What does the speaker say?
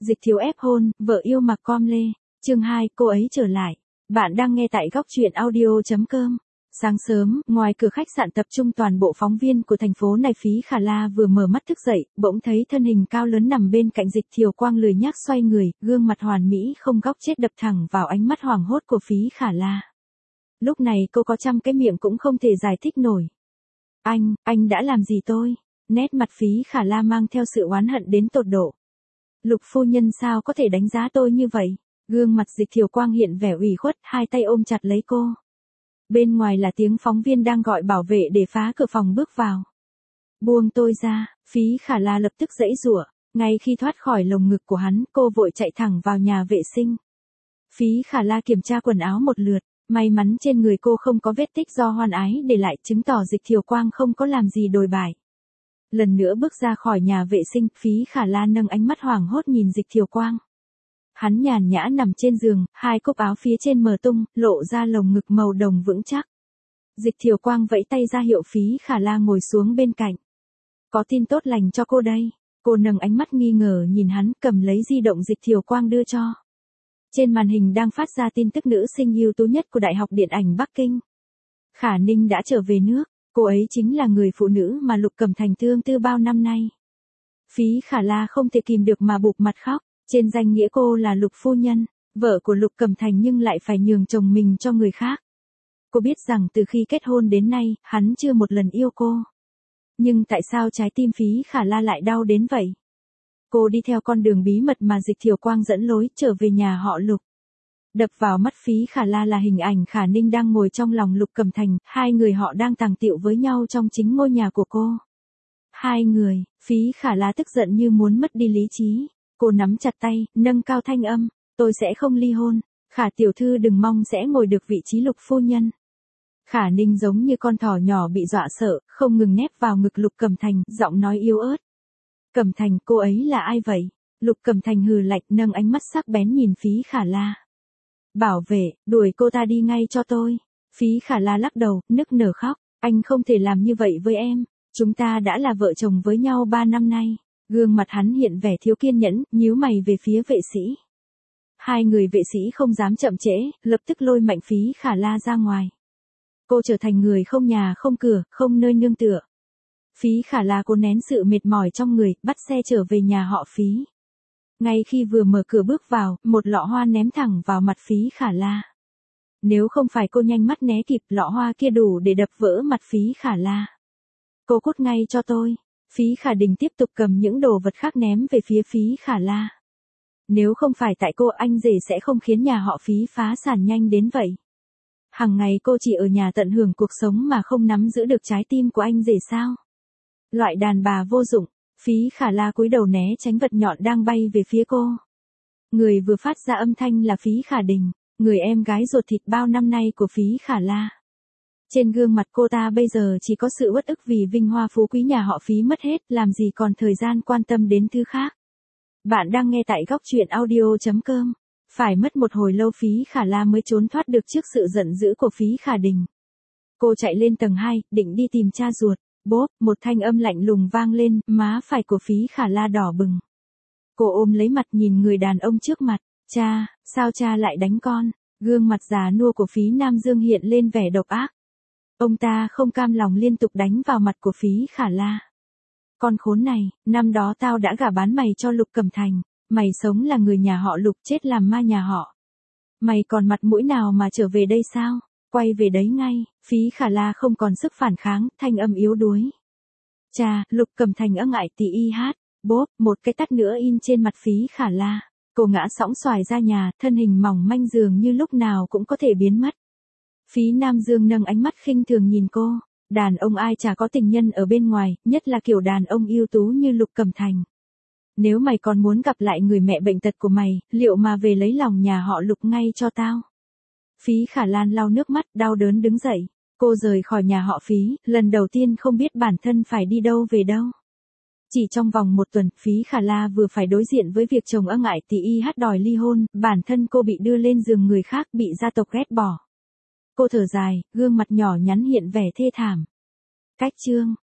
Dịch Thiếu ép hôn, vợ yêu mặc com lê. Chương 2, cô ấy trở lại. Bạn đang nghe tại góc truyện audio.com. Sáng sớm, ngoài cửa khách sạn tập trung toàn bộ phóng viên của thành phố này. Phí Khả La vừa mở mắt thức dậy, bỗng thấy thân hình cao lớn nằm bên cạnh Dịch Thiều Quang lười nhác xoay người, gương mặt hoàn mỹ không góc chết đập thẳng vào ánh mắt hoảng hốt của Phí Khả La. Lúc này cô có trăm cái miệng cũng không thể giải thích nổi. Anh đã làm gì tôi? Nét mặt Phí Khả La mang theo sự oán hận đến tột độ. Lục phu nhân sao có thể đánh giá tôi như vậy? Gương mặt Dịch Thiều Quang hiện vẻ ủy khuất, hai tay ôm chặt lấy cô. Bên ngoài là tiếng phóng viên đang gọi bảo vệ để phá cửa phòng bước vào. Buông tôi ra, Phí Khả La lập tức giãy giụa. Ngay khi thoát khỏi lồng ngực của hắn, cô vội chạy thẳng vào nhà vệ sinh. Phí Khả La kiểm tra quần áo một lượt, may mắn trên người cô không có vết tích do hoan ái để lại, chứng tỏ Dịch Thiều Quang không có làm gì đồi bại. Lần nữa bước ra khỏi nhà vệ sinh, Phí Khả La nâng ánh mắt hoảng hốt nhìn Dịch Thiều Quang. Hắn nhàn nhã nằm trên giường, hai cúc áo phía trên mở tung, lộ ra lồng ngực màu đồng vững chắc. Dịch Thiều Quang vẫy tay ra hiệu Phí Khả La ngồi xuống bên cạnh. Có tin tốt lành cho cô đây. Cô nâng ánh mắt nghi ngờ nhìn hắn, cầm lấy di động Dịch Thiều Quang đưa cho. Trên màn hình đang phát ra tin tức nữ sinh ưu tú nhất của Đại học Điện ảnh Bắc Kinh. Khả Ninh đã trở về nước. Cô ấy chính là người phụ nữ mà Lục Cẩm Thành thương tư bao năm nay. Phí Khả La không thể kìm được mà bụp mặt khóc. Trên danh nghĩa cô là Lục phu nhân, vợ của Lục Cẩm Thành nhưng lại phải nhường chồng mình cho người khác. Cô biết rằng từ khi kết hôn đến nay, hắn chưa một lần yêu cô. Nhưng tại sao trái tim Phí Khả La lại đau đến vậy? Cô đi theo con đường bí mật mà Dịch Thiều Quang dẫn lối, trở về nhà họ Lục. Đập vào mắt Phí Khả La là hình ảnh Khả Ninh đang ngồi trong lòng Lục Cẩm Thành, hai người họ đang tàng tiệu với nhau trong chính ngôi nhà của cô. Hai người, Phí Khả La tức giận như muốn mất đi lý trí. Cô nắm chặt tay, nâng cao thanh âm, tôi sẽ không ly hôn, Khả tiểu thư đừng mong sẽ ngồi được vị trí Lục phu nhân. Khả Ninh giống như con thỏ nhỏ bị dọa sợ, không ngừng nép vào ngực Lục Cẩm Thành, giọng nói yếu ớt. Cẩm Thành, cô ấy là ai vậy? Lục Cẩm Thành hừ lạnh, nâng ánh mắt sắc bén nhìn Phí Khả La. Bảo vệ, đuổi cô ta đi ngay cho tôi. Phí Khả La lắc đầu, nức nở khóc, anh không thể làm như vậy với em, chúng ta đã là vợ chồng với nhau 3 năm nay. Gương mặt hắn hiện vẻ thiếu kiên nhẫn, nhíu mày về phía vệ sĩ. Hai người vệ sĩ không dám chậm trễ, lập tức lôi mạnh Phí Khả La ra ngoài. Cô trở thành người không nhà không cửa, không nơi nương tựa. Phí Khả La cố nén sự mệt mỏi trong người, bắt xe trở về nhà họ Phí. Ngay khi vừa mở cửa bước vào, một lọ hoa ném thẳng vào mặt Phí Khả La. Nếu không phải cô nhanh mắt né kịp, lọ hoa kia đủ để đập vỡ mặt Phí Khả La. Cô cút ngay cho tôi. Phí Khả Đình tiếp tục cầm những đồ vật khác ném về phía Phí Khả La. Nếu không phải tại cô, anh rể sẽ không khiến nhà họ Phí phá sản nhanh đến vậy. Hằng ngày cô chỉ ở nhà tận hưởng cuộc sống mà không nắm giữ được trái tim của anh rể sao? Loại đàn bà vô dụng. Phí Khả La cúi đầu né tránh vật nhọn đang bay về phía cô. Người vừa phát ra âm thanh là Phí Khả Đình, người em gái ruột thịt bao năm nay của Phí Khả La. Trên gương mặt cô ta bây giờ chỉ có sự uất ức vì vinh hoa phú quý nhà họ Phí mất hết, làm gì còn thời gian quan tâm đến thứ khác. Bạn đang nghe tại góc truyện audio.com. Phải mất một hồi lâu Phí Khả La mới trốn thoát được trước sự giận dữ của Phí Khả Đình. Cô chạy lên tầng 2, định đi tìm cha ruột. Bốp, một thanh âm lạnh lùng vang lên, má phải của Phí Khả La đỏ bừng. Cô ôm lấy mặt nhìn người đàn ông trước mặt. Cha, sao cha lại đánh con? Gương mặt già nua của Phí Nam Dương hiện lên vẻ độc ác. Ông ta không cam lòng liên tục đánh vào mặt của Phí Khả La. Con khốn này, năm đó tao đã gả bán mày cho Lục Cẩm Thành, mày sống là người nhà họ Lục, chết làm ma nhà họ. Mày còn mặt mũi nào mà trở về đây sao? Quay về đấy ngay. Phí Khả La không còn sức phản kháng, thanh âm yếu đuối. Cha, Lục Cẩm Thành ơ ngại tì y hát. Bốp, một cái tát nữa in trên mặt Phí Khả La. Cô ngã sõng xoài ra nhà, thân hình mỏng manh dường như lúc nào cũng có thể biến mất. Phí Nam Dương nâng ánh mắt khinh thường nhìn cô. Đàn ông ai chả có tình nhân ở bên ngoài, nhất là kiểu đàn ông ưu tú như Lục Cẩm Thành. Nếu mày còn muốn gặp lại người mẹ bệnh tật của mày, liệu mà về lấy lòng nhà họ Lục ngay cho tao. Phí Khả Lan lau nước mắt, đau đớn đứng dậy. Cô rời khỏi nhà họ Phí, lần đầu tiên không biết bản thân phải đi đâu về đâu. Chỉ trong vòng một tuần, Phí Khả La vừa phải đối diện với việc chồng ơ ngại tì y hát đòi ly hôn, bản thân cô bị đưa lên giường người khác, bị gia tộc ghét bỏ. Cô thở dài, gương mặt nhỏ nhắn hiện vẻ thê thảm. Cách chương